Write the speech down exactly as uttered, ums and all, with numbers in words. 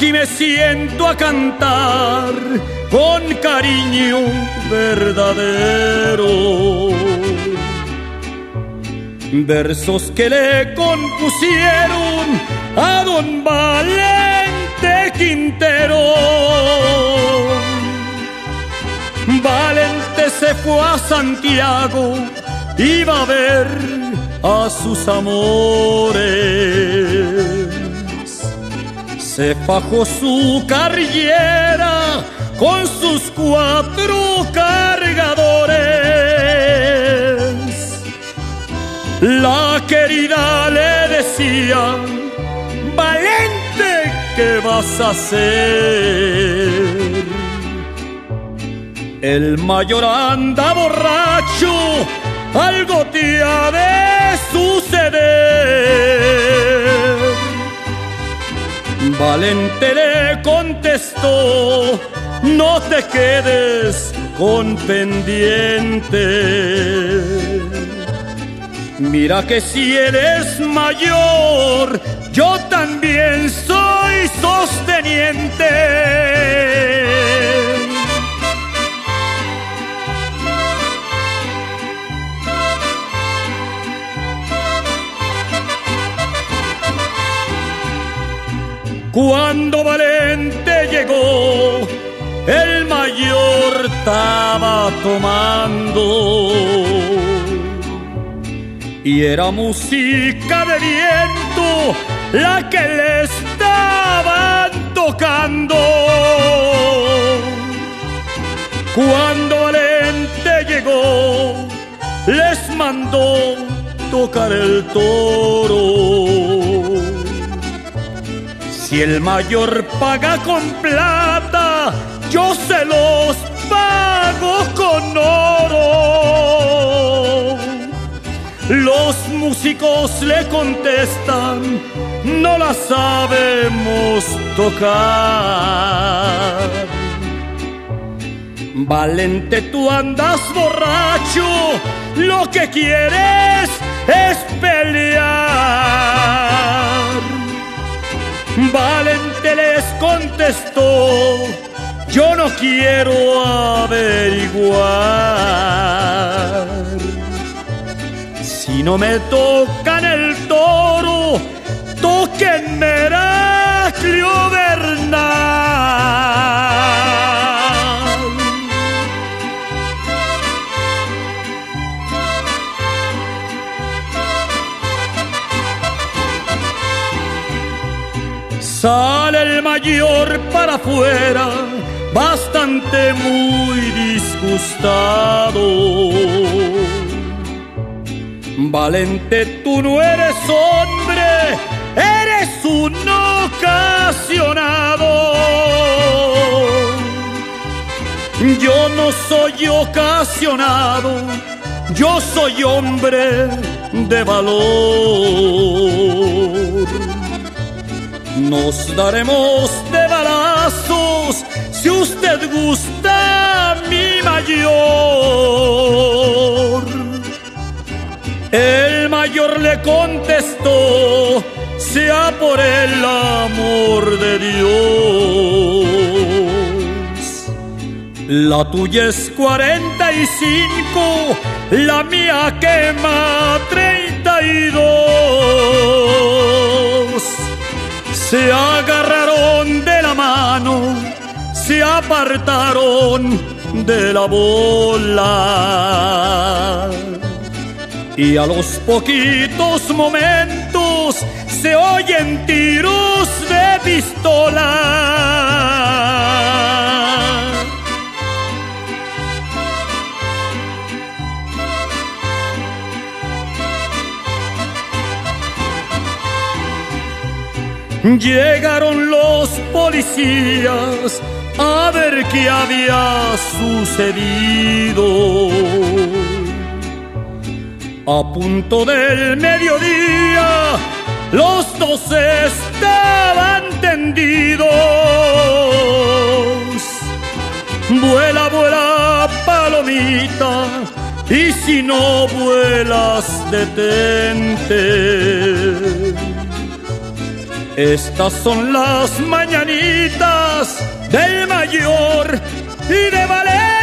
Aquí me siento a cantar con cariño verdadero, versos que le compusieron a don Valente Quintero. Valente se fue a Santiago, iba a ver a sus amores. Se fajó su carrillera con sus cuatro cargadores. La querida le decía: Valente, ¿qué vas a hacer? El mayor anda borracho, algo te ha de suceder. Valente le contestó: no te quedes con pendiente. Mira que si eres mayor, yo también soy sosteniente. Cuando Valente llegó, el mayor estaba tomando y era música de viento la que le estaban tocando. Cuando Valente llegó, les mandó tocar el toro. Si el mayor paga con plata, yo se los pago con oro. Los músicos le contestan: no la sabemos tocar. Valente, tú andas borracho, lo que quieres es pelear. Valente les contestó: yo no quiero averiguar. Si no me tocan el toro, tóquenme Heraclio Bernal. Sale el mayor para afuera, bastante muy disgustado. Valente, tú no eres hombre, eres un ocasionado. Yo no soy ocasionado, yo soy hombre de valor. Nos daremos de balazos si usted gusta, mi mayor. El mayor le contestó: sea por el amor de Dios. La tuya es cuarenta y cinco, la mía quema treinta y dos. Se agarraron de la mano, se apartaron de la bola. Y a los poquitos momentos se oyen tiros de pistola. Llegaron los policías a ver qué había sucedido. A punto del mediodía, los dos estaban tendidos. Vuela, vuela, palomita, y si no vuelas, detente. Estas son las mañanitas del mayor y de Valencia.